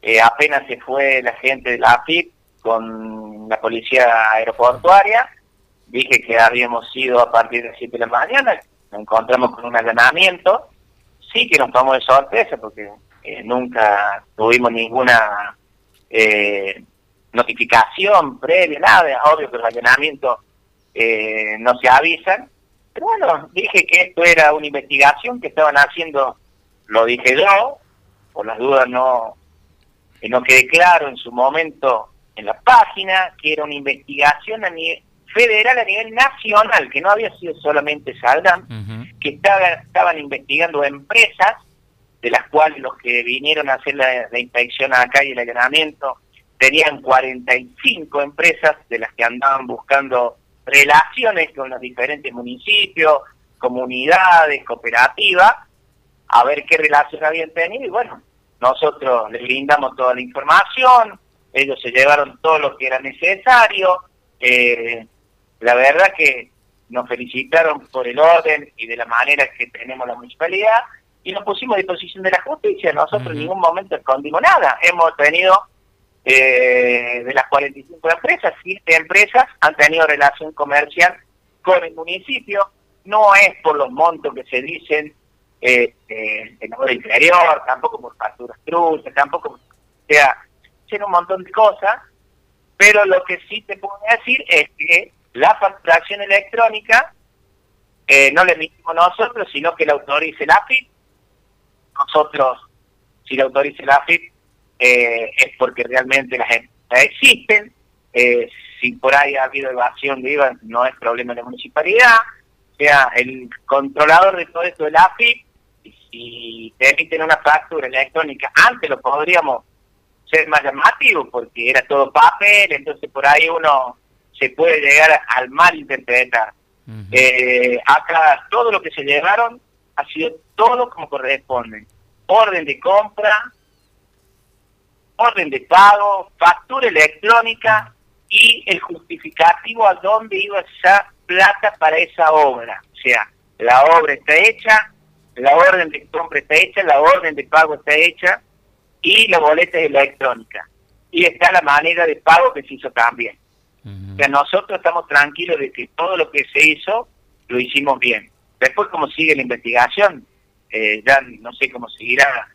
Apenas se fue la gente de la AFIP con la policía aeroportuaria, dije que habíamos ido a partir de las 7 de la mañana, nos encontramos con un allanamiento, sí que nos tomó de sorpresa porque nunca tuvimos ninguna notificación previa, nada, obvio que los allanamientos no se avisan, pero bueno, dije que esto era una investigación que estaban haciendo, lo dije yo, por las dudas no quedé claro en su momento en la página, que era una investigación a nivel federal, a nivel nacional, que no había sido solamente Saldán, que estaban investigando empresas, de las cuales los que vinieron a hacer la inspección acá y el allanamiento, tenían 45 empresas de las que andaban buscando relaciones con los diferentes municipios, comunidades, cooperativas, a ver qué relación habían tenido, y bueno, nosotros les brindamos toda la información, ellos se llevaron todo lo que era necesario, la verdad que nos felicitaron por el orden y de la manera que tenemos la municipalidad, y nos pusimos a disposición de la justicia. Nosotros en ningún momento escondimos nada. Hemos tenido, de las 45 empresas, 7 empresas han tenido relación comercial con el municipio. No es por los montos que se dicen en obra inferior, tampoco por facturas truchas, tampoco, o sea, un montón de cosas, pero lo que sí te puedo decir es que la facturación electrónica no la emitimos nosotros, sino que la autorice la AFIP. Nosotros, si la autorice la AFIP, es porque realmente las empresas existen. Si por ahí ha habido evasión de IVA, no es problema de la municipalidad. O sea, el controlador de todo esto es la AFIP, y si te emiten una factura electrónica, antes lo podríamos ser más llamativo, porque era todo papel, entonces por ahí uno se puede llegar al mal interpretar. Acá todo lo que se llevaron ha sido todo como corresponde: orden de compra, orden de pago, factura electrónica y el justificativo a dónde iba esa plata para esa obra. O sea, la obra está hecha, la orden de compra está hecha, la orden de pago está hecha, y la boleta es electrónica. Y está la manera de pago que se hizo también. O sea, nosotros estamos tranquilos de que todo lo que se hizo, lo hicimos bien. Después, cómo sigue la investigación, ya no sé cómo seguirá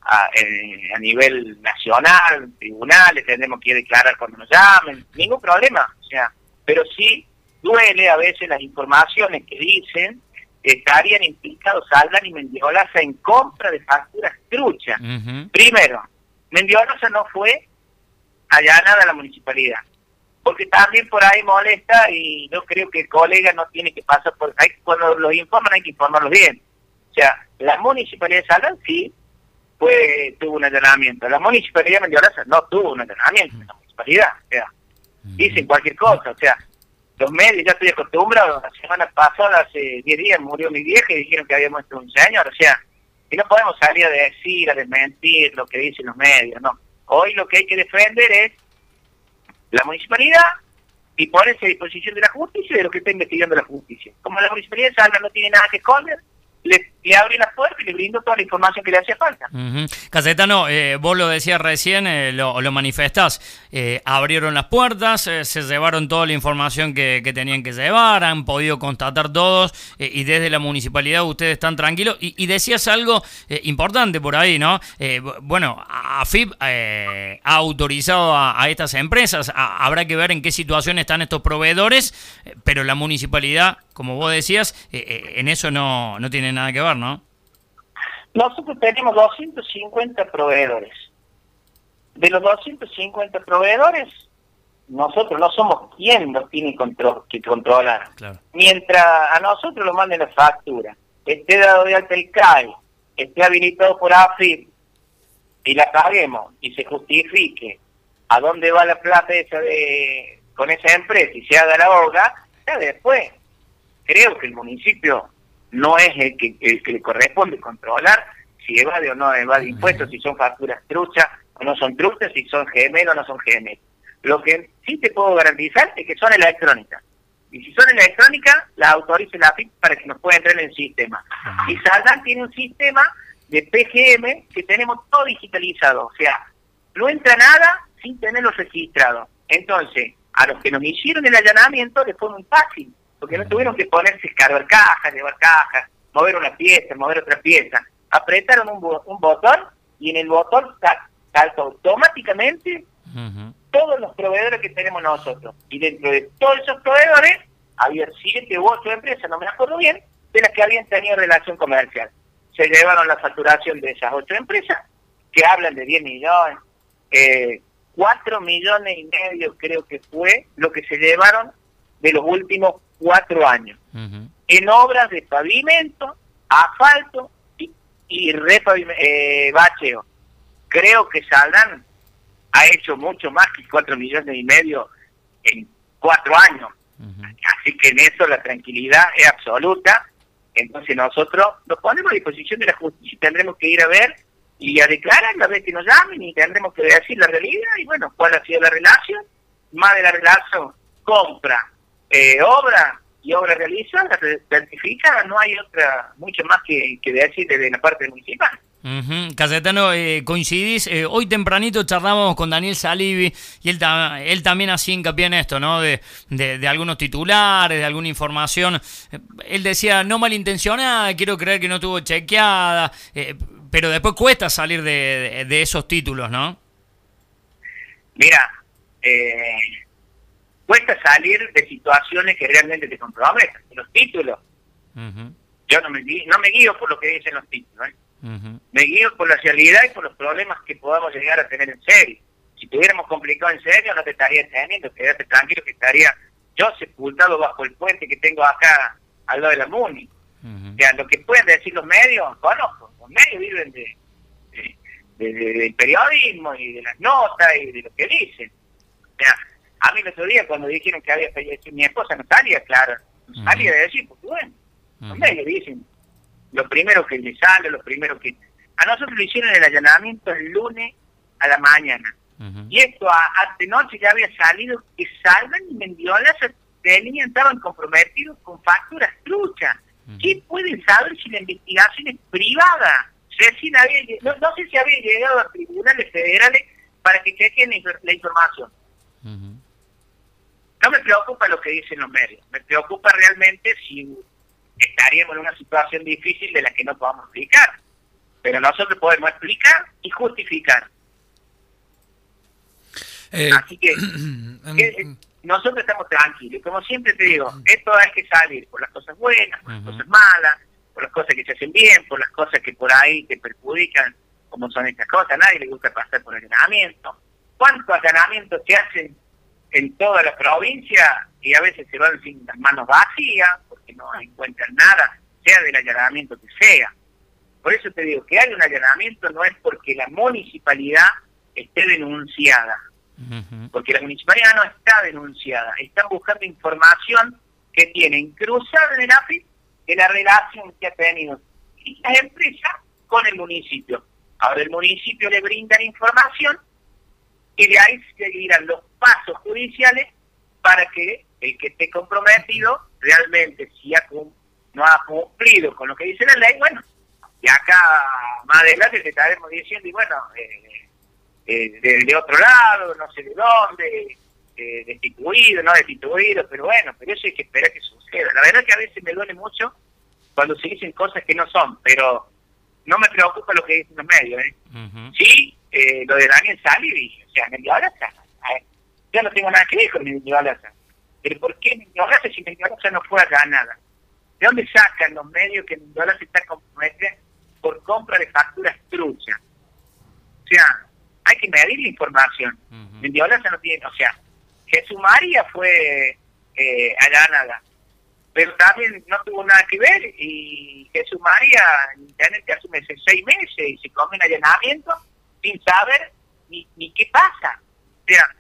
a nivel nacional, tribunales, tendremos que declarar cuando nos llamen, ningún problema. O sea, pero sí duele a veces las informaciones que dicen estarían implicados Saldán y Mendiolaza en compra de facturas truchas. Primero, Mendiolaza no fue allanada a la municipalidad, porque también por ahí molesta, y yo creo que el colega no tiene que pasar por ahí. Cuando los informan hay que informarlos bien. O sea, la municipalidad de Saldán sí tuvo un allanamiento, la municipalidad de Mendiolaza no tuvo un allanamiento en la municipalidad. O sea, dicen cualquier cosa. O sea, los medios, ya estoy acostumbrado. La semana pasada, hace 10 días, murió mi vieja y dijeron que había muerto un señor. O sea, y no podemos salir a decir, a desmentir lo que dicen los medios, no. Hoy lo que hay que defender es la municipalidad y ponerse a disposición de la justicia y de lo que está investigando la justicia. Como la municipalidad de Saldán no tiene nada que esconder, le abrí la puerta y le brindo toda la información que le hacía falta. Cayetano, vos lo decías recién, lo manifestás, abrieron las puertas, se llevaron toda la información que tenían que llevar, han podido constatar todos, y desde la municipalidad ustedes están tranquilos, y decías algo importante por ahí, ¿no? Bueno, AFIP ha autorizado a estas empresas, habrá que ver en qué situación están estos proveedores, pero la municipalidad, como vos decías, en eso no tiene nada que ver, ¿no? Nosotros tenemos 250 proveedores. De los 250 proveedores, nosotros no somos quien los tiene que controlar. Claro. Mientras a nosotros nos manden la factura, esté dado de alta el CAE, esté habilitado por AFIP, y la paguemos, y se justifique a dónde va la plata esa con esa empresa, y se haga la obra, ya después, creo que el municipio no es el que le corresponde controlar si evade o no evade impuestos, si son facturas truchas o no son truchas, si son gemelos o no son gemelos. Lo que sí te puedo garantizar es que son electrónicas. Y si son electrónicas, las autorice la AFIP para que nos pueda entrar en el sistema. Y Saldán tiene un sistema de PGM que tenemos todo digitalizado. O sea, no entra nada sin tenerlo registrado. Entonces, a los que nos hicieron el allanamiento les fue muy fácil, porque no tuvieron que ponerse a cargar cajas, llevar cajas, mover una pieza, mover otra pieza. Apretaron un botón y en el botón salta automáticamente todos los proveedores que tenemos nosotros. Y dentro de todos esos proveedores había 7 u 8 empresas, no me acuerdo bien, de las que habían tenido relación comercial. Se llevaron la facturación de esas 8 empresas, que hablan de 10 millones, 4 millones y medio creo que fue lo que se llevaron de los últimos 4 años. En obras de pavimento, asfalto y bacheo. Creo que Saldán ha hecho mucho más que 4 millones y medio en 4 años. Así que en eso la tranquilidad es absoluta. Entonces nosotros nos ponemos a disposición de la justicia y tendremos que ir a ver y a declarar la vez que nos llamen y tendremos que decir la realidad y bueno, cuál ha sido la relación. Más de la relación, compra, obra y obra realizada, certificada, no hay otra, mucho más que decir desde la parte municipal. Cayetano, coincidís, hoy tempranito charlábamos con Daniel Salivi y él también hacía hincapié en esto, ¿no? De algunos titulares, de alguna información. Él decía, no malintencionada, quiero creer que no estuvo chequeada, pero después cuesta salir de esos títulos, ¿no? Mira, cuesta salir de situaciones que realmente te comprometen. Los títulos, yo no me guío por lo que dicen los títulos, me guío por la realidad y por los problemas que podamos llegar a tener en serio. Si tuviéramos complicado en serio, no te estaría teniendo, quédate tranquilo que estaría yo sepultado bajo el puente que tengo acá al lado de la MUNI. O sea, lo que pueden decir los medios, conozco, los medios viven del periodismo y de las notas y de lo que dicen. O sea, a mí el otro día cuando dijeron que había fallecido mi esposa no salía, claro, no salía de decir, porque bueno, los medios dicen lo primero que le sale, lo primero que... A nosotros le hicieron el allanamiento el lunes a la mañana. Y esto antenoche ya había salido que Salvan y Mendiola estaban comprometidos con facturas truchas. ¿Quién puede saber si la investigación es privada? No sé si había llegado a tribunales federales para que chequen la información. No me preocupa lo que dicen los medios, me preocupa realmente si estaríamos en una situación difícil de la que no podamos explicar. Pero nosotros podemos explicar y justificar. Así que nosotros estamos tranquilos. Como siempre te digo, esto hay que salir por las cosas buenas, por las cosas malas, por las cosas que se hacen bien, por las cosas que por ahí te perjudican, como son estas cosas. A nadie le gusta pasar por allanamiento. ¿Cuántos allanamientos se hacen en toda la provincia y a veces se van sin las manos vacías porque no encuentran nada, sea del allanamiento que sea? Por eso te digo que hay un allanamiento no es porque la municipalidad esté denunciada, porque la municipalidad no está denunciada, están buscando información que tienen cruzada en el AFIP de la relación que ha tenido las empresas con el municipio. Ahora el municipio le brinda la información y de ahí seguirán los pasos judiciales para que el que esté comprometido realmente, si no ha cumplido con lo que dice la ley, bueno, y acá más adelante te estaremos diciendo, y bueno, de otro lado, no sé de dónde, destituido, no destituido, pero bueno, pero eso hay que esperar que suceda. La verdad que a veces me duele mucho cuando se dicen cosas que no son, pero no me preocupa lo que dicen los medios, Sí, lo de Daniel Salivi, o sea, Mendiola, yo no tengo nada que ver con Mendiola, pero ¿por qué Mendiola si Mendiola no fue a nada? ¿De dónde sacan los medios que Mendiola se está comprometiendo por compra de facturas truchas? O sea, hay que medir la información. Mendiola no tiene, o sea, Jesús María fue allanada, pero también no tuvo nada que ver y Jesús María tiene que asume 6 meses y se come un allanamiento sin saber ni qué pasa. O sea,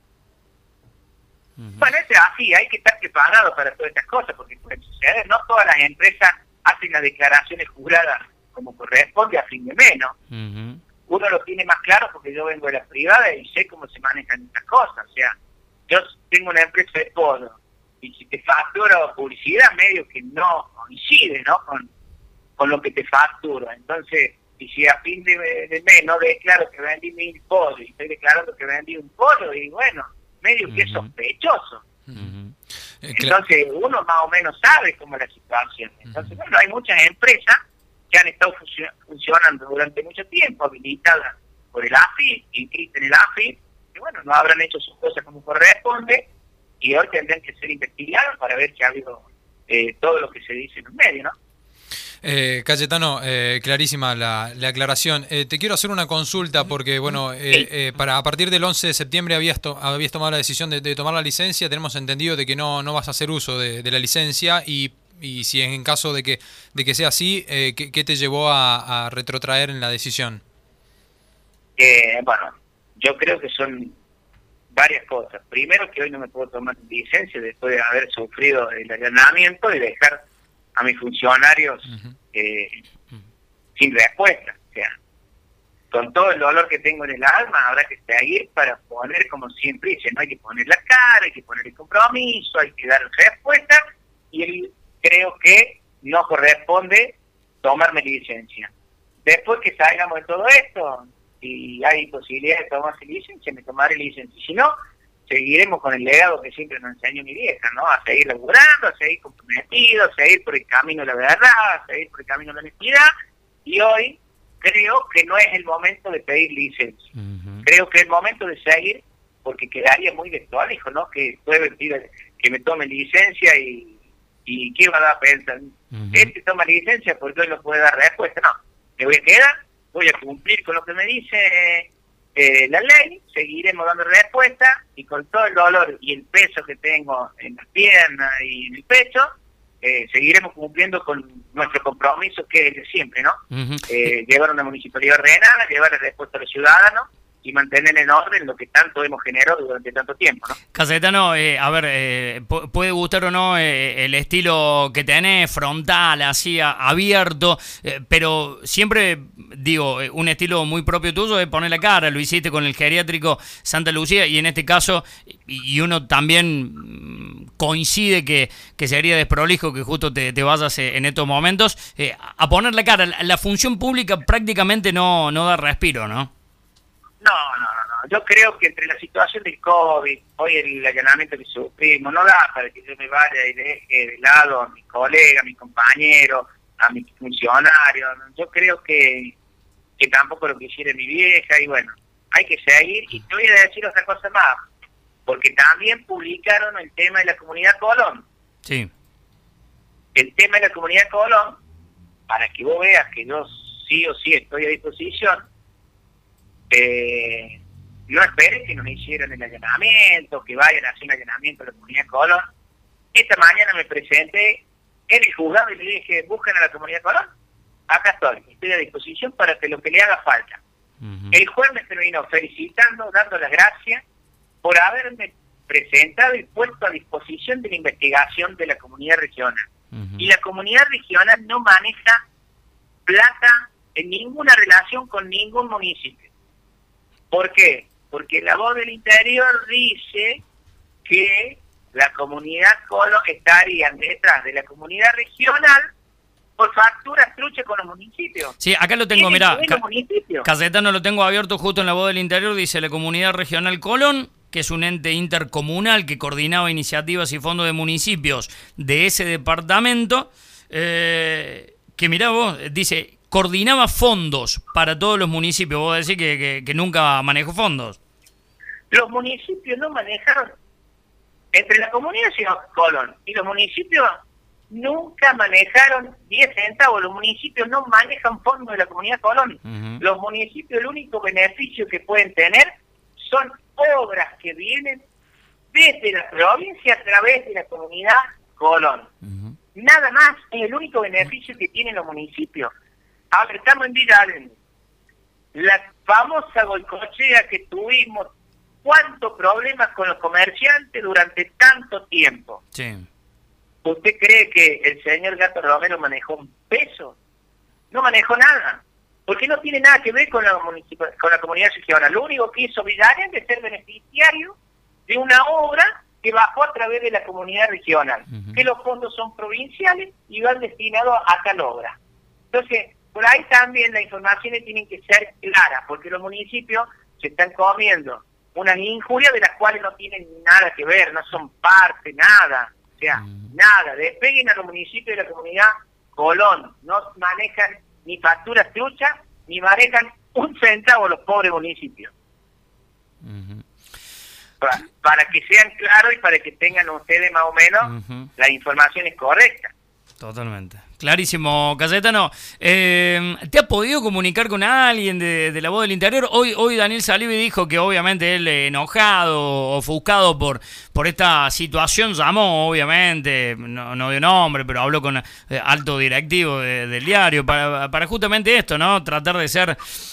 bueno, es así, hay que estar preparado para todas estas cosas porque pueden suceder. No todas las empresas hacen las declaraciones juradas como corresponde a fin de mes, ¿no? Uno lo tiene más claro porque yo vengo de la privada y sé cómo se manejan estas cosas. O sea, yo tengo una empresa de todo y si te facturo publicidad, medio que no coincide, ¿no? Con lo que te facturo. Entonces, Y si a fin de mes no declaro que vendí 1000 pollos y estoy declarando que vendí un pollo, y bueno, medio que es sospechoso. Entonces uno más o menos sabe cómo es la situación. Entonces, bueno, hay muchas empresas que han estado funcionando durante mucho tiempo, habilitadas por el AFIP, inscritas en el AFIP, que bueno, no habrán hecho sus cosas como corresponde, y hoy tendrán que ser investigados para ver si ha habido todo lo que se dice en el medio, ¿no? Cayetano, clarísima la aclaración. Te quiero hacer una consulta porque, bueno, a partir del 11 de septiembre habías tomado la decisión de tomar la licencia. Tenemos entendido de que no vas a hacer uso de la licencia y si en caso de que sea así, ¿qué te llevó a retrotraer en la decisión? Bueno, yo creo que son varias cosas. Primero, que hoy no me puedo tomar licencia después de haber sufrido el allanamiento y dejar a mis funcionarios sin respuesta. O sea, con todo el dolor que tengo en el alma, habrá que seguir para poner, como siempre dice, no hay que poner la cara, hay que poner el compromiso, hay que dar respuesta, y creo que no corresponde tomarme licencia. Después que salgamos de todo esto, si hay posibilidad de tomarse licencia, me tomaré licencia. Si no, seguiremos con el legado que siempre nos enseñó mi vieja, ¿no? A seguir laburando, a seguir comprometidos, a seguir por el camino de la verdad, a seguir por el camino de la honestidad. Y hoy creo que no es el momento de pedir licencia. Creo que es el momento de seguir, porque quedaría muy desprolijo, ¿no? Que puede pedir que me tome licencia y ¿qué va a dar pensar? Este toma licencia porque hoy no puede dar respuesta. No, me voy a quedar, voy a cumplir con lo que me dice la ley, seguiremos dando respuesta, y con todo el dolor y el peso que tengo en las piernas y en el pecho, seguiremos cumpliendo con nuestro compromiso, que es el de siempre, ¿no? Llevar una municipalidad ordenada, llevar la respuesta a los ciudadanos y mantener en orden lo que tanto hemos generado durante tanto tiempo, ¿no? Cayetano, a ver, puede gustar o no el estilo que tenés, frontal, así, abierto, pero siempre, digo, un estilo muy propio tuyo es poner la cara. Lo hiciste con el geriátrico Santa Lucía, y en este caso, y uno también coincide que sería desprolijo que justo te vayas en estos momentos, a poner la cara. La función pública prácticamente no da respiro, ¿no? No. Yo creo que entre la situación del COVID, hoy el allanamiento que sufrimos, no da para que yo me vaya y deje de lado a mis colegas, a mis compañeros, a mis funcionarios. Yo creo que tampoco lo quisiera mi vieja, y bueno, hay que seguir. Y te voy a decir otra cosa más, porque también publicaron el tema de la Comunidad Colón. Sí. El tema de la Comunidad Colón, para que vos veas que yo sí o sí estoy a disposición. No esperes que nos hicieran el allanamiento, que vayan a hacer un allanamiento a la Comunidad Colón. Esta mañana me presenté en el juzgado y le dije, busquen a la Comunidad Colón. Acá estoy a disposición para que lo que le haga falta. El juez me terminó felicitando, dando las gracias por haberme presentado y puesto a disposición de la investigación de la comunidad regional. Y la comunidad regional no maneja plata en ninguna relación con ningún municipio. ¿Por qué? Porque la voz del interior dice que la comunidad Colón estaría detrás de la comunidad regional por facturas truchas con los municipios. Sí, acá lo tengo, mirá, Cayetano, lo tengo abierto justo en la voz del interior, dice la comunidad regional Colón, que es un ente intercomunal que coordinaba iniciativas y fondos de municipios de ese departamento, que mirá vos, dice, coordinaba fondos para todos los municipios. Vos decís que nunca manejó fondos. Los municipios no manejaron, entre la comunidad de Colón y los municipios, nunca manejaron 10 centavos. Los municipios no manejan fondos de la comunidad Colón. Los municipios, el único beneficio que pueden tener son obras que vienen desde la provincia a través de la comunidad Colón. Nada más, es el único beneficio que tienen los municipios. Ahora estamos en Villa Allende. La famosa golcochea que tuvimos, cuántos problemas con los comerciantes durante tanto tiempo. Sí. ¿Usted cree que el señor Gato Romero manejó un peso? No manejó nada, porque no tiene nada que ver con la comunidad regional. Lo único que hizo Villa Allende es ser beneficiario de una obra que bajó a través de la comunidad regional, que los fondos son provinciales y van destinados a tal obra. Entonces, por ahí también las informaciones tienen que ser claras, porque los municipios se están comiendo unas injurias de las cuales no tienen nada que ver, no son parte, nada, o sea, nada. Despeguen a los municipios de la comunidad Colón, no manejan ni facturas truchas, ni manejan un centavo los pobres municipios. Para que sean claros y para que tengan ustedes más o menos las informaciones correctas. Totalmente. Clarísimo, Cayetano. ¿Te has podido comunicar con alguien de La Voz del Interior? Hoy Daniel Salivi dijo que obviamente él enojado, ofuscado por esta situación, llamó obviamente, no dio nombre, pero habló con alto directivo del diario para justamente esto, ¿no? Tratar de ser,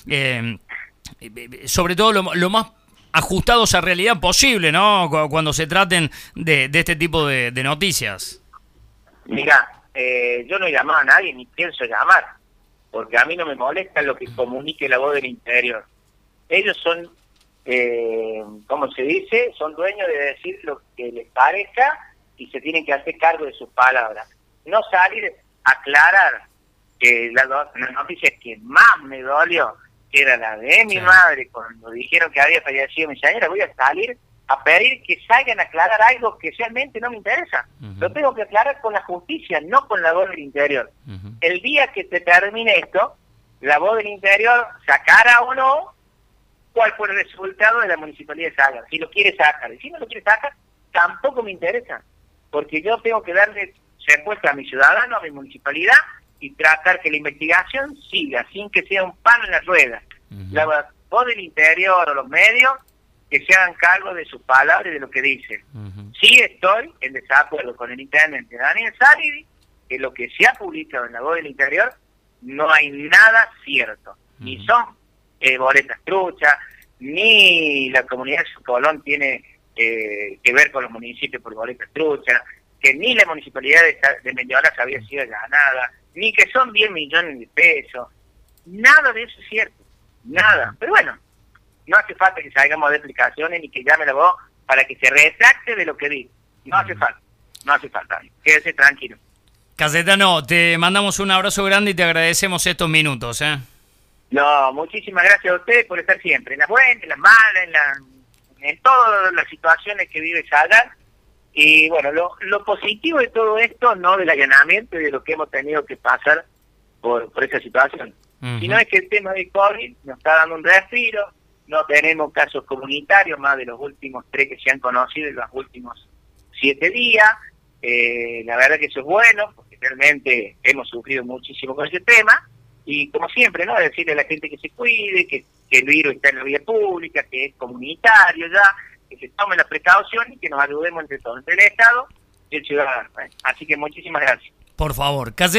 sobre todo lo más ajustados a realidad posible, ¿no? Cuando se traten de este tipo de noticias. Mira, yo no he llamado a nadie ni pienso llamar, porque a mí no me molesta lo que comunique La Voz del Interior. Ellos son, ¿cómo se dice? Son dueños de decir lo que les parezca y se tienen que hacer cargo de sus palabras. No salir a aclarar que la noticia que más me dolió, que era la de mi madre, cuando dijeron que había fallecido mi señora, voy a salir a pedir que salgan a aclarar algo que realmente no me interesa. Lo tengo que aclarar con la justicia, no con La Voz del Interior. El día que te termine esto, La Voz del Interior sacará o no cuál fue el resultado de la Municipalidad de Sagar. Si lo quiere sacar, y si no lo quiere sacar, tampoco me interesa, porque yo tengo que darle respuesta a mi ciudadano, a mi municipalidad, y tratar que la investigación siga, sin que sea un palo en la rueda. La Voz del Interior o los medios que se hagan cargo de sus palabras y de lo que dicen. Sí estoy en desacuerdo con el intendente Daniel Salivi, que lo que se ha publicado en La Voz del Interior no hay nada cierto. Ni son boletas truchas, ni la comunidad de Colón tiene que ver con los municipios por boletas truchas, que ni la municipalidad de Mendiolas había sido ganada, ni que son 10 millones de pesos. Nada de eso es cierto. Nada. Pero bueno, no hace falta que salgamos de explicaciones ni que llame La Voz para que se retracte de lo que dice. No hace falta. Quédese tranquilo. Cayetano, te mandamos un abrazo grande y te agradecemos estos minutos. No, muchísimas gracias a ustedes por estar siempre, en las buenas, en las malas, en todas las situaciones que vive Sagar. Y bueno, lo positivo de todo esto, no del allanamiento y de lo que hemos tenido que pasar por esa situación, sino es que el tema de COVID nos está dando un respiro. No tenemos casos comunitarios, más de los últimos 3 que se han conocido en los últimos 7 días. La verdad que eso es bueno, porque realmente hemos sufrido muchísimo con ese tema. Y como siempre, ¿no? Decirle a la gente que se cuide, que el virus está en la vía pública, que es comunitario ya, que se tome la precaución y que nos ayudemos entre todos, entre el Estado y el ciudadano. Así que muchísimas gracias. Por favor,